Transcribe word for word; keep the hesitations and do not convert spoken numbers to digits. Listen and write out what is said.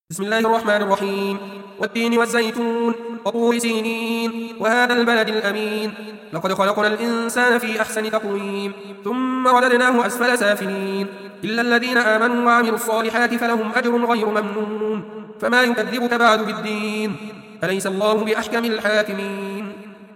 بسم الله الرحمن الرحيم والتين والزيتون وطور سينين وهذا البلد الأمين لقد خلقنا الإنسان في أحسن تقويم ثم رددناه أسفل سافلين إلا الذين آمنوا وعملوا الصالحات فلهم أجر غير ممنون فما يكذبك بعد بالدين أليس الله بأحكم الحاكمين